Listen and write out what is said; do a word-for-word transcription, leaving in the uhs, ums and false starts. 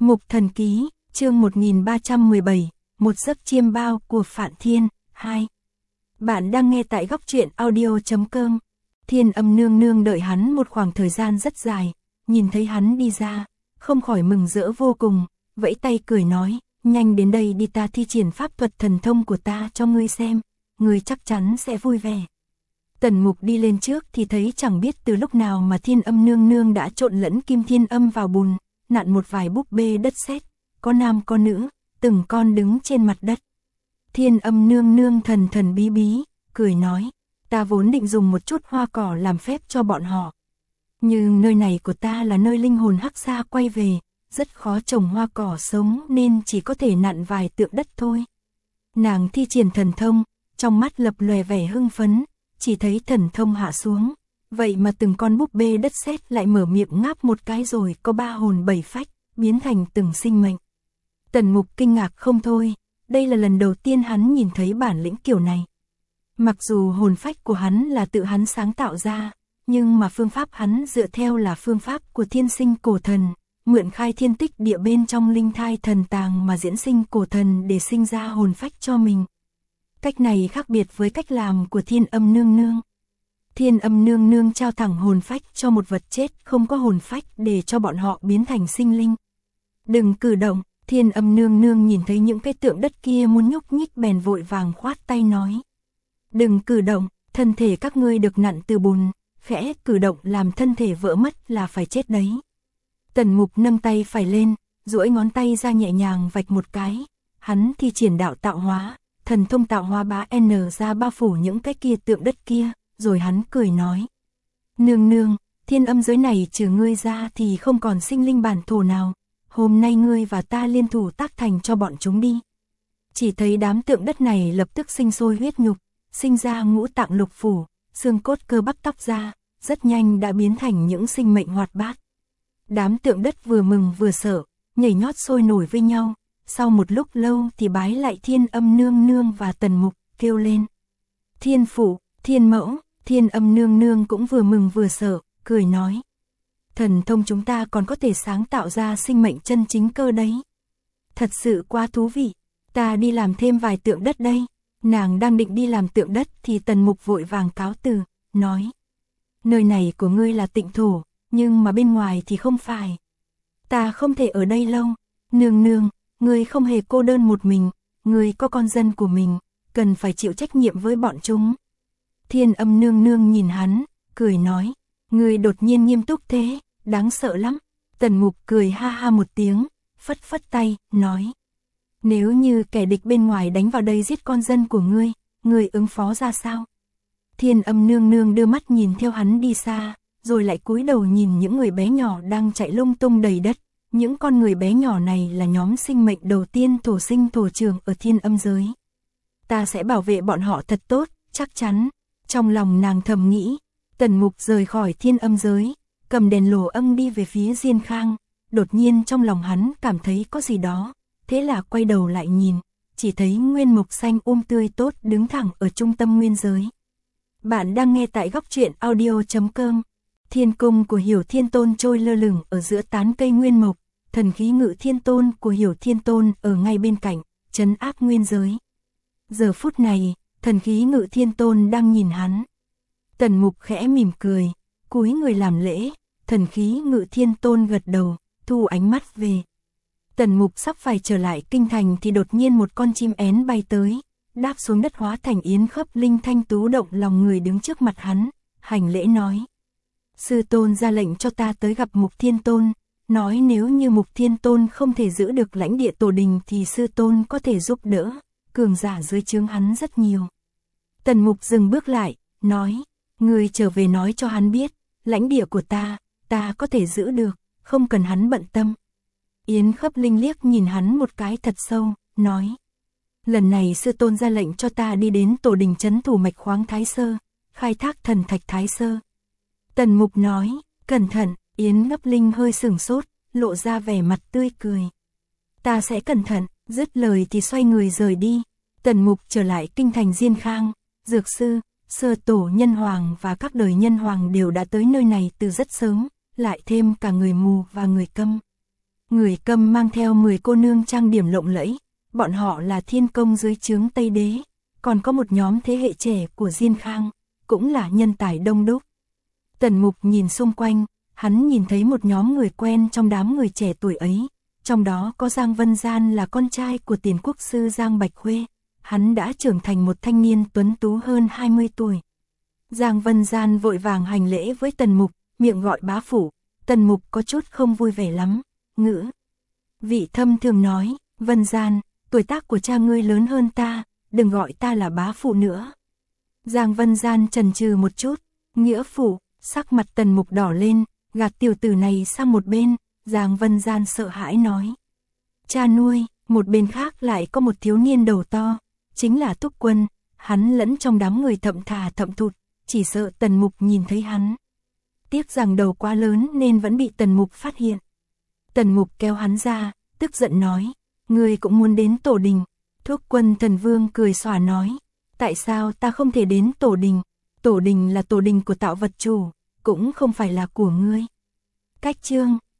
Mục Thần Ký, chương một nghìn ba trăm mười bảy, một giấc chiêm bao của Phạn Thiên, hai. Bạn đang nghe tại góc truyện audio chấm com. Thiên Âm nương nương đợi hắn một khoảng thời gian rất dài, nhìn thấy hắn đi ra, không khỏi mừng rỡ vô cùng, vẫy tay cười nói, nhanh đến đây đi, ta thi triển pháp thuật thần thông của ta cho ngươi xem, ngươi chắc chắn sẽ vui vẻ. Tần Mục đi lên trước thì thấy chẳng biết từ lúc nào mà Thiên Âm nương nương đã trộn lẫn kim thiên âm vào bùn, nặn một vài búp bê đất sét, có nam có nữ, từng con đứng trên mặt đất. Thiên Âm nương nương thần thần bí bí, cười nói, ta vốn định dùng một chút hoa cỏ làm phép cho bọn họ. Nhưng nơi này của ta là nơi linh hồn hắc xa quay về, rất khó trồng hoa cỏ sống nên chỉ có thể nặn vài tượng đất thôi. Nàng thi triển thần thông, trong mắt lập lòe vẻ hưng phấn, chỉ thấy thần thông hạ xuống, vậy mà từng con búp bê đất sét lại mở miệng ngáp một cái rồi có ba hồn bảy phách, biến thành từng sinh mệnh. Tần Mục kinh ngạc không thôi, đây là lần đầu tiên hắn nhìn thấy bản lĩnh kiểu này. Mặc dù hồn phách của hắn là tự hắn sáng tạo ra, nhưng mà phương pháp hắn dựa theo là phương pháp của thiên sinh cổ thần, mượn khai thiên tích địa bên trong linh thai thần tàng mà diễn sinh cổ thần để sinh ra hồn phách cho mình. Cách này khác biệt với cách làm của Thiên Âm nương nương. Thiên Âm nương nương trao thẳng hồn phách cho một vật chết không có hồn phách để cho bọn họ biến thành sinh linh. Đừng cử động, Thiên Âm nương nương nhìn thấy những cái tượng đất kia muốn nhúc nhích bèn vội vàng khoát tay nói. Đừng cử động, thân thể các ngươi được nặn từ bùn, khẽ cử động làm thân thể vỡ mất là phải chết đấy. Tần Mục nâng tay phải lên, duỗi ngón tay ra nhẹ nhàng vạch một cái, hắn thi triển đạo tạo hóa, thần thông tạo hóa bá N ra bao phủ những cái kia tượng đất kia, rồi hắn cười nói. Nương nương, thiên âm giới này trừ ngươi ra thì không còn sinh linh bản thổ nào, hôm nay ngươi và ta liên thủ tác thành cho bọn chúng đi. Chỉ thấy đám tượng đất này lập tức sinh sôi huyết nhục, sinh ra ngũ tạng lục phủ, xương cốt cơ bắp tóc da, rất nhanh đã biến thành những sinh mệnh hoạt bát. Đám tượng đất vừa mừng vừa sợ, nhảy nhót sôi nổi với nhau, sau một lúc lâu thì bái lại Thiên Âm nương nương và Tần Mục, kêu lên. Thiên phụ, thiên mẫu, Thiên Âm nương nương cũng vừa mừng vừa sợ, cười nói. Thần thông chúng ta còn có thể sáng tạo ra sinh mệnh chân chính cơ đấy. Thật sự quá thú vị, ta đi làm thêm vài tượng đất đây. Nàng đang định đi làm tượng đất thì Tần Mục vội vàng cáo từ, nói. Nơi này của ngươi là tịnh thổ, nhưng mà bên ngoài thì không phải. Ta không thể ở đây lâu, nương nương, ngươi không hề cô đơn một mình, ngươi có con dân của mình, cần phải chịu trách nhiệm với bọn chúng. Thiên Âm nương nương nhìn hắn, cười nói, ngươi đột nhiên nghiêm túc thế, đáng sợ lắm. Tần Mục cười ha ha một tiếng, phất phất tay, nói. Nếu như kẻ địch bên ngoài đánh vào đây giết con dân của ngươi, ngươi ứng phó ra sao? Thiên Âm nương nương đưa mắt nhìn theo hắn đi xa, rồi lại cúi đầu nhìn những người bé nhỏ đang chạy lung tung đầy đất. Những con người bé nhỏ này là nhóm sinh mệnh đầu tiên thổ sinh thổ trường ở Thiên Âm giới. Ta sẽ bảo vệ bọn họ thật tốt, chắc chắn. Trong lòng nàng thầm nghĩ, Tần Mục rời khỏi Thiên Âm giới, cầm đèn lồ âm đi về phía Diên Khang. Đột nhiên trong lòng hắn cảm thấy có gì đó, thế là quay đầu lại nhìn, chỉ thấy nguyên mục xanh um tươi tốt đứng thẳng ở trung tâm nguyên giới. Bạn đang nghe tại góc truyện audio chấm com. Thiên cung của Hiểu Thiên Tôn trôi lơ lửng ở giữa tán cây nguyên mộc, thần khí Ngự Thiên Tôn của Hiểu Thiên Tôn ở ngay bên cạnh, trấn áp nguyên giới. Giờ phút này, thần khí Ngự Thiên Tôn đang nhìn hắn. Tần Mục khẽ mỉm cười, cúi người làm lễ, thần khí Ngự Thiên Tôn gật đầu, thu ánh mắt về. Tần Mục sắp phải trở lại kinh thành thì đột nhiên một con chim én bay tới, đáp xuống đất hóa thành yến khấp linh thanh tú động lòng người đứng trước mặt hắn, hành lễ nói. Sư tôn ra lệnh cho ta tới gặp Mục Thiên Tôn, nói nếu như Mục Thiên Tôn không thể giữ được lãnh địa tổ đình thì sư tôn có thể giúp đỡ, cường giả dưới trướng hắn rất nhiều. Tần Mục dừng bước lại, nói, người trở về nói cho hắn biết, lãnh địa của ta, ta có thể giữ được, không cần hắn bận tâm. Yến Khấp Linh liếc nhìn hắn một cái thật sâu, nói. Lần này sư tôn ra lệnh cho ta đi đến tổ đình trấn thủ mạch khoáng Thái Sơ, khai thác thần thạch Thái Sơ. Tần Mục nói, cẩn thận, Yến Khấp Linh hơi sửng sốt, lộ ra vẻ mặt tươi cười. Ta sẽ cẩn thận, dứt lời thì xoay người rời đi. Tần Mục trở lại kinh thành Diên Khang, Dược Sư, Sơ Tổ Nhân Hoàng và các đời Nhân Hoàng đều đã tới nơi này từ rất sớm, lại thêm cả người mù và người câm. Người Câm mang theo mười cô nương trang điểm lộng lẫy, bọn họ là thiên công dưới trướng Tây Đế, còn có một nhóm thế hệ trẻ của Diên Khang, cũng là nhân tài đông đúc. Tần Mục nhìn xung quanh, hắn nhìn thấy một nhóm người quen trong đám người trẻ tuổi ấy, trong đó có Giang Vân Gian là con trai của tiền quốc sư Giang Bạch Khuê, hắn đã trưởng thành một thanh niên tuấn tú hơn hai mươi tuổi. Giang Vân Gian vội vàng hành lễ với Tần Mục, miệng gọi bá phụ. Tần Mục có chút không vui vẻ lắm, ngữ. Vị thâm thường nói, Vân Gian, tuổi tác của cha ngươi lớn hơn ta, đừng gọi ta là bá phụ nữa. Giang Vân Gian chần chừ một chút, nghĩa phụ, sắc mặt Tần Mục đỏ lên, gạt tiểu tử này sang một bên, Giang Vân Gian sợ hãi nói. Cha nuôi, một bên khác lại có một thiếu niên đầu to, chính là Túc Quân, hắn lẫn trong đám người thậm thà thậm thụt, chỉ sợ Tần Mục nhìn thấy hắn. Tiếc rằng đầu quá lớn nên vẫn bị Tần Mục phát hiện. Tần Mục kéo hắn ra, tức giận nói, ngươi cũng muốn đến tổ đình. Thúc Quân Thần Vương cười xòa nói, tại sao ta không thể đến tổ đình? Tổ đình là tổ đình của tạo vật chủ, cũng không phải là của ngươi. Cách chương,